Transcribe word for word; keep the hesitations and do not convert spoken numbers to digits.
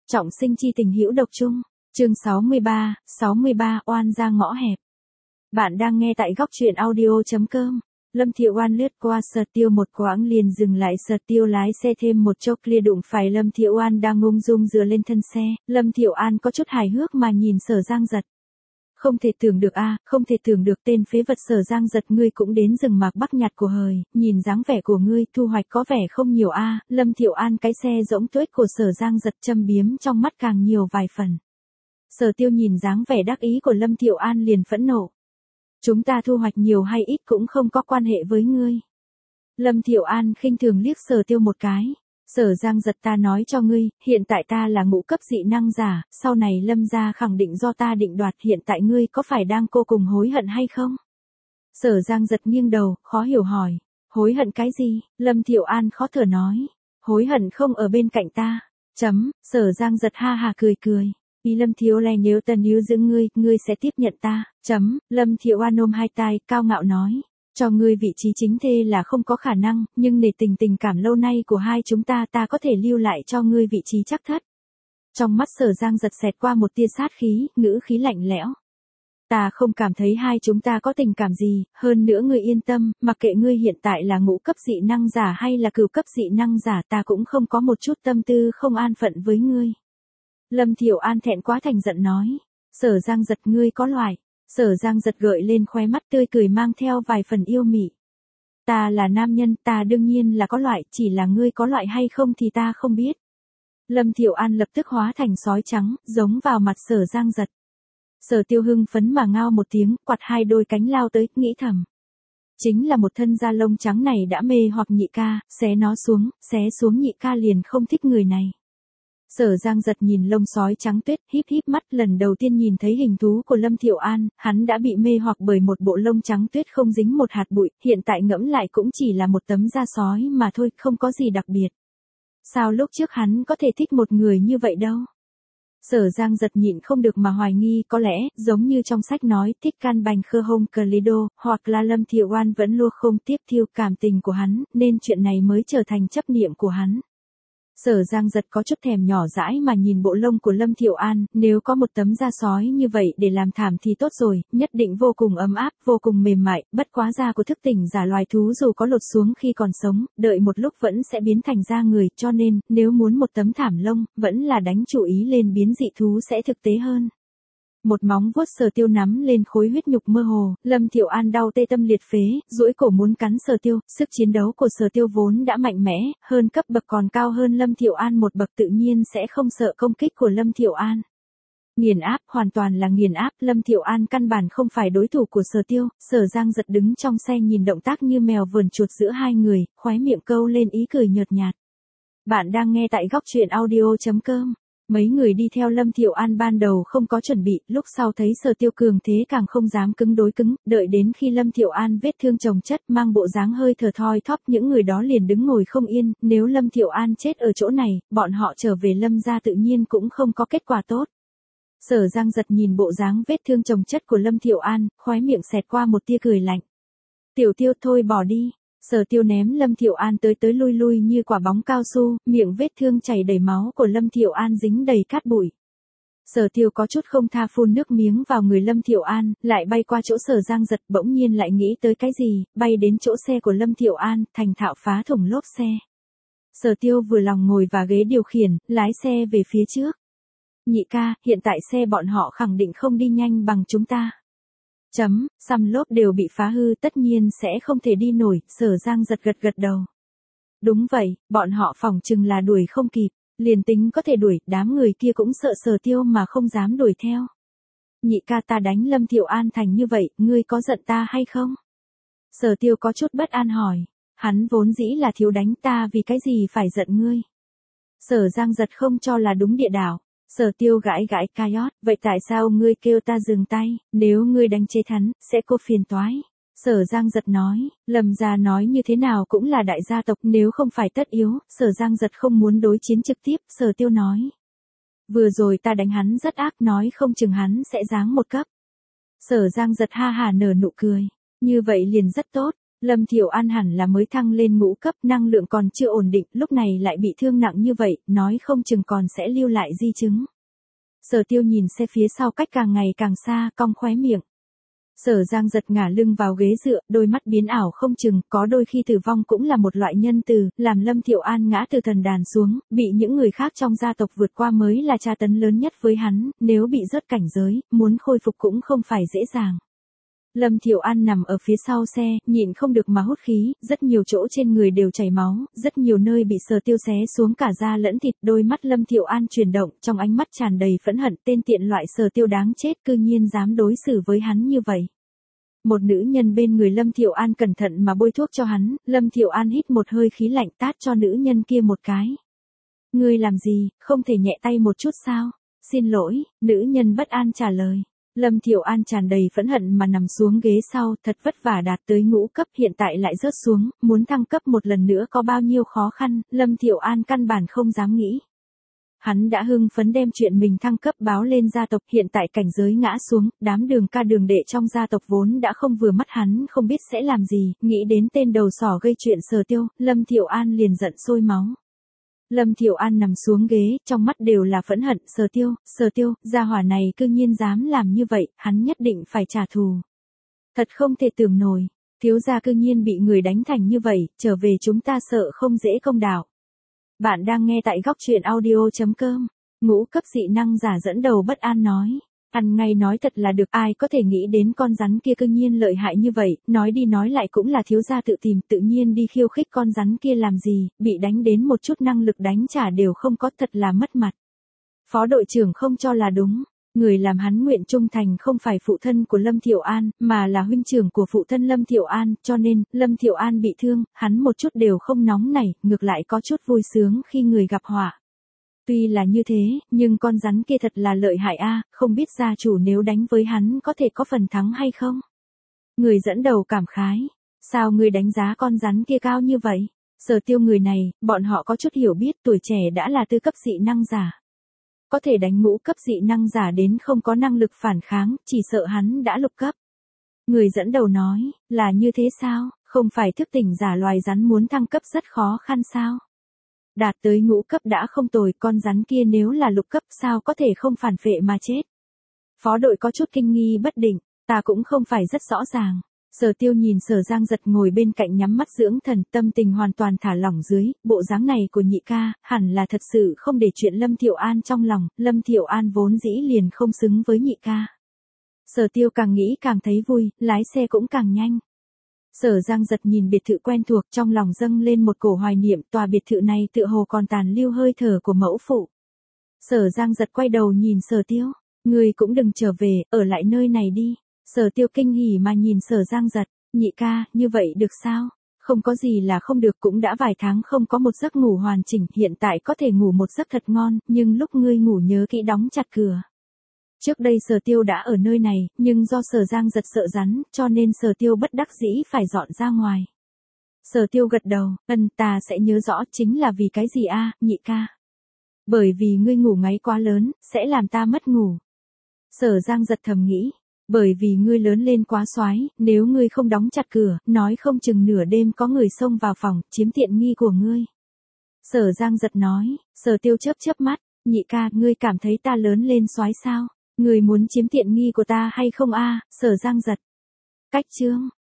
Trọng sinh chi tình hữu độc chung. Chương sáu mươi ba, sáu mươi ba oan ra ngõ hẹp. Bạn đang nghe tại góc truyện audio chấm com. Lâm Thiệu An lướt qua Sở Tiêu một quãng liền dừng lại. Sở Tiêu lái xe thêm một chốc lia đụng phải Lâm Thiệu An đang ung dung dựa lên thân xe. Lâm Thiệu An có chút hài hước mà nhìn Sở Giang Giật. Không thể tưởng được a, không thể tưởng được tên phế vật Sở Giang Giật ngươi cũng đến rừng mạc Bắc nhặt của hời, nhìn dáng vẻ của ngươi thu hoạch có vẻ không nhiều a. Lâm Thiệu An cái xe rỗng tuếch của Sở Giang Giật châm biếm trong mắt càng nhiều vài phần. Sở Tiêu nhìn dáng vẻ đắc ý của Lâm Thiệu An liền phẫn nộ. Chúng ta thu hoạch nhiều hay ít cũng không có quan hệ với ngươi. Lâm Thiệu An khinh thường liếc Sở Tiêu một cái. Sở Giang Giật ta nói cho ngươi, hiện tại ta là ngũ cấp dị năng giả, sau này Lâm gia khẳng định do ta định đoạt, hiện tại ngươi có phải đang cô cùng hối hận hay không? Sở Giang Giật nghiêng đầu, khó hiểu hỏi. Hối hận cái gì? Lâm Thiệu An khó thở nói. Hối hận không ở bên cạnh ta. Chấm, Sở Giang Giật ha hà cười cười. Ý Lâm Thiếu Lè nếu ta níu giữ ngươi, ngươi sẽ tiếp nhận ta. Chấm, Lâm Thiệu An ôm hai tay, cao ngạo nói. Cho ngươi vị trí chính thê là không có khả năng, nhưng nể tình tình cảm lâu nay của hai chúng ta ta có thể lưu lại cho ngươi vị trí chắc thất. Trong mắt Sở Giang Giật xẹt qua một tia sát khí, ngữ khí lạnh lẽo. Ta không cảm thấy hai chúng ta có tình cảm gì, hơn nữa ngươi yên tâm, mặc kệ ngươi hiện tại là ngũ cấp dị năng giả hay là cửu cấp dị năng giả ta cũng không có một chút tâm tư không an phận với ngươi. Lâm Thiệu An thẹn quá thành giận nói. Sở Giang Giật ngươi có loại. Sở Giang Giật gợi lên khóe mắt tươi cười mang theo vài phần yêu mị. Ta là nam nhân, ta đương nhiên là có loại, chỉ là ngươi có loại hay không thì ta không biết. Lâm Thiệu An lập tức hóa thành sói trắng, giống vào mặt Sở Giang Giật. Sở Tiêu hưng phấn mà ngao một tiếng, quạt hai đôi cánh lao tới, nghĩ thầm. Chính là một thân da lông trắng này đã mê hoặc nhị ca, xé nó xuống, xé xuống nhị ca liền không thích người này. Sở Giang Giật nhìn lông sói trắng tuyết, híp híp mắt, lần đầu tiên nhìn thấy hình thú của Lâm Thiệu An, hắn đã bị mê hoặc bởi một bộ lông trắng tuyết không dính một hạt bụi, hiện tại ngẫm lại cũng chỉ là một tấm da sói mà thôi, không có gì đặc biệt. Sao lúc trước hắn có thể thích một người như vậy đâu? Sở Giang Giật nhịn không được mà hoài nghi, có lẽ, giống như trong sách nói, thích can bành khơ hông cờ lý đô, hoặc là Lâm Thiệu An vẫn luôn không tiếp thiêu cảm tình của hắn, nên chuyện này mới trở thành chấp niệm của hắn. Sở Giang Giật có chút thèm nhỏ dãi mà nhìn bộ lông của Lâm Thiệu An, nếu có một tấm da sói như vậy để làm thảm thì tốt rồi, nhất định vô cùng ấm áp, vô cùng mềm mại, bất quá da của thức tỉnh giả loài thú dù có lột xuống khi còn sống, đợi một lúc vẫn sẽ biến thành da người, cho nên, nếu muốn một tấm thảm lông, vẫn là đánh chủ ý lên biến dị thú sẽ thực tế hơn. Một móng vuốt Sở Tiêu nắm lên khối huyết nhục mơ hồ, Lâm Thiệu An đau tê tâm liệt phế, duỗi cổ muốn cắn Sở Tiêu, sức chiến đấu của Sở Tiêu vốn đã mạnh mẽ, hơn cấp bậc còn cao hơn Lâm Thiệu An một bậc tự nhiên sẽ không sợ công kích của Lâm Thiệu An. Nghiền áp, hoàn toàn là nghiền áp, Lâm Thiệu An căn bản không phải đối thủ của Sở Tiêu, Sở Giang Giật đứng trong xe nhìn động tác như mèo vờn chuột giữa hai người, khóe miệng câu lên ý cười nhợt nhạt. Bạn đang nghe tại góc truyện audio chấm com. Mấy người đi theo Lâm Thiệu An ban đầu không có chuẩn bị, lúc sau thấy Sở Tiêu cường thế càng không dám cứng đối cứng, đợi đến khi Lâm Thiệu An vết thương chồng chất mang bộ dáng hơi thở thoi thóp, những người đó liền đứng ngồi không yên, nếu Lâm Thiệu An chết ở chỗ này, bọn họ trở về Lâm gia tự nhiên cũng không có kết quả tốt. Sở Giang Giật nhìn bộ dáng vết thương chồng chất của Lâm Thiệu An, khóe miệng xẹt qua một tia cười lạnh. Tiểu Tiêu thôi bỏ đi. Sở Tiêu ném Lâm Thiệu An tới tới lui lui như quả bóng cao su, miệng vết thương chảy đầy máu của Lâm Thiệu An dính đầy cát bụi. Sở Tiêu có chút không tha phun nước miếng vào người Lâm Thiệu An, lại bay qua chỗ Sở Giang Giật, bỗng nhiên lại nghĩ tới cái gì, bay đến chỗ xe của Lâm Thiệu An, thành thạo phá thủng lốp xe. Sở Tiêu vừa lòng ngồi vào ghế điều khiển, lái xe về phía trước. Nhị ca, hiện tại xe bọn họ khẳng định không đi nhanh bằng chúng ta. Chấm, xăm lốp đều bị phá hư tất nhiên sẽ không thể đi nổi, Sở Giang Giật gật gật đầu. Đúng vậy, bọn họ phỏng chừng là đuổi không kịp, liền tính có thể đuổi, đám người kia cũng sợ Sở Tiêu mà không dám đuổi theo. Nhị ca ta đánh Lâm Thiệu An thành như vậy, ngươi có giận ta hay không? Sở Tiêu có chút bất an hỏi, hắn vốn dĩ là thiếu đánh ta vì cái gì phải giận ngươi? Sở Giang Giật không cho là đúng địa đạo. Sở Tiêu gãi gãi cayot, vậy tại sao ngươi kêu ta dừng tay, nếu ngươi đánh chết hắn, sẽ có phiền toái. Sở Giang Giật nói, Lâm gia nói như thế nào cũng là đại gia tộc, nếu không phải tất yếu, Sở Giang Giật không muốn đối chiến trực tiếp, Sở Tiêu nói. Vừa rồi ta đánh hắn rất ác, nói không chừng hắn sẽ giáng một cấp. Sở Giang Giật ha hà nở nụ cười, như vậy liền rất tốt, Lâm Thiệu An hẳn là mới thăng lên ngũ cấp, năng lượng còn chưa ổn định, lúc này lại bị thương nặng như vậy, nói không chừng còn sẽ lưu lại di chứng. Sở Tiêu nhìn xe phía sau cách càng ngày càng xa, cong khóe miệng. Sở Giang giật ngả lưng vào ghế dựa, đôi mắt biến ảo không chừng, có đôi khi tử vong cũng là một loại nhân từ, làm Lâm Thiệu An ngã từ thần đàn xuống, bị những người khác trong gia tộc vượt qua mới là tra tấn lớn nhất với hắn, nếu bị rớt cảnh giới, muốn khôi phục cũng không phải dễ dàng. Lâm Thiệu An nằm ở phía sau xe, nhịn không được mà hút khí, rất nhiều chỗ trên người đều chảy máu, rất nhiều nơi bị Sở Tiêu xé xuống cả da lẫn thịt, đôi mắt Lâm Thiệu An chuyển động, trong ánh mắt tràn đầy phẫn hận, tên tiện loại Sở Tiêu đáng chết cư nhiên dám đối xử với hắn như vậy. Một nữ nhân bên người Lâm Thiệu An cẩn thận mà bôi thuốc cho hắn, Lâm Thiệu An hít một hơi khí lạnh tát cho nữ nhân kia một cái. Ngươi làm gì, không thể nhẹ tay một chút sao? Xin lỗi, nữ nhân bất an trả lời. Lâm Thiệu An tràn đầy phẫn hận mà nằm xuống ghế sau, thật vất vả đạt tới ngũ cấp, hiện tại lại rớt xuống, muốn thăng cấp một lần nữa có bao nhiêu khó khăn, Lâm Thiệu An căn bản không dám nghĩ. Hắn đã hưng phấn đem chuyện mình thăng cấp báo lên gia tộc, hiện tại cảnh giới ngã xuống, đám đường ca đường đệ trong gia tộc vốn đã không vừa mắt hắn, không biết sẽ làm gì, nghĩ đến tên đầu sỏ gây chuyện Sở Tiêu, Lâm Thiệu An liền giận sôi máu. Lâm Thiệu An nằm xuống ghế, trong mắt đều là phẫn hận, Sở Tiêu, Sở Tiêu, gia hỏa này cư nhiên dám làm như vậy, hắn nhất định phải trả thù. Thật không thể tưởng nổi, thiếu gia cư nhiên bị người đánh thành như vậy, trở về chúng ta sợ không dễ công đạo. Bạn đang nghe tại góc truyện audio chấm com, ngũ cấp dị năng giả dẫn đầu bất an nói. Ăn ngay nói thật là được, ai có thể nghĩ đến con rắn kia cư nhiên lợi hại như vậy, nói đi nói lại cũng là thiếu gia tự tìm, tự nhiên đi khiêu khích con rắn kia làm gì, bị đánh đến một chút năng lực đánh trả đều không có, thật là mất mặt. Phó đội trưởng không cho là đúng, người làm hắn nguyện trung thành không phải phụ thân của Lâm Thiệu An, mà là huynh trưởng của phụ thân Lâm Thiệu An, cho nên, Lâm Thiệu An bị thương, hắn một chút đều không nóng nảy, ngược lại có chút vui sướng khi người gặp họa. Tuy là như thế, nhưng con rắn kia thật là lợi hại a, không biết gia chủ nếu đánh với hắn có thể có phần thắng hay không? Người dẫn đầu cảm khái, sao người đánh giá con rắn kia cao như vậy? Sở Tiêu người này, bọn họ có chút hiểu biết, tuổi trẻ đã là tư cấp dị năng giả. Có thể đánh ngũ cấp dị năng giả đến không có năng lực phản kháng, chỉ sợ hắn đã lục cấp. Người dẫn đầu nói, là như thế sao, không phải thức tỉnh giả loài rắn muốn thăng cấp rất khó khăn sao? Đạt tới ngũ cấp đã không tồi, con rắn kia nếu là lục cấp sao có thể không phản phệ mà chết. Phó đội có chút kinh nghi bất định, ta cũng không phải rất rõ ràng. Sở Tiêu nhìn Sở Giang giật ngồi bên cạnh nhắm mắt dưỡng thần, tâm tình hoàn toàn thả lỏng dưới, bộ dáng này của nhị ca, hẳn là thật sự không để chuyện Lâm Thiệu An trong lòng, Lâm Thiệu An vốn dĩ liền không xứng với nhị ca. Sở Tiêu càng nghĩ càng thấy vui, lái xe cũng càng nhanh. Sở Giang giật nhìn biệt thự quen thuộc, trong lòng dâng lên một cổ hoài niệm, tòa biệt thự này tựa hồ còn tàn lưu hơi thở của mẫu phụ. Sở Giang giật quay đầu nhìn Sở Tiêu, người cũng đừng trở về, ở lại nơi này đi. Sở Tiêu kinh hỉ mà nhìn Sở Giang giật, nhị ca, như vậy được sao? Không có gì là không được, cũng đã vài tháng không có một giấc ngủ hoàn chỉnh, hiện tại có thể ngủ một giấc thật ngon, nhưng lúc ngươi ngủ nhớ kỹ đóng chặt cửa. Trước đây Sở Tiêu đã ở nơi này, nhưng do Sở Giang giật sợ rắn, cho nên Sở Tiêu bất đắc dĩ phải dọn ra ngoài. Sở Tiêu gật đầu, ân, ta sẽ nhớ rõ, chính là vì cái gì a, nhị ca? Bởi vì ngươi ngủ ngáy quá lớn, sẽ làm ta mất ngủ. Sở Giang giật thầm nghĩ, bởi vì ngươi lớn lên quá xoái, nếu ngươi không đóng chặt cửa, nói không chừng nửa đêm có người xông vào phòng, chiếm tiện nghi của ngươi. Sở Giang giật nói, Sở Tiêu chớp chớp mắt, nhị ca, ngươi cảm thấy ta lớn lên xoái sao? Người muốn chiếm tiện nghi của ta hay không a, Sở Giang giật. Cách chương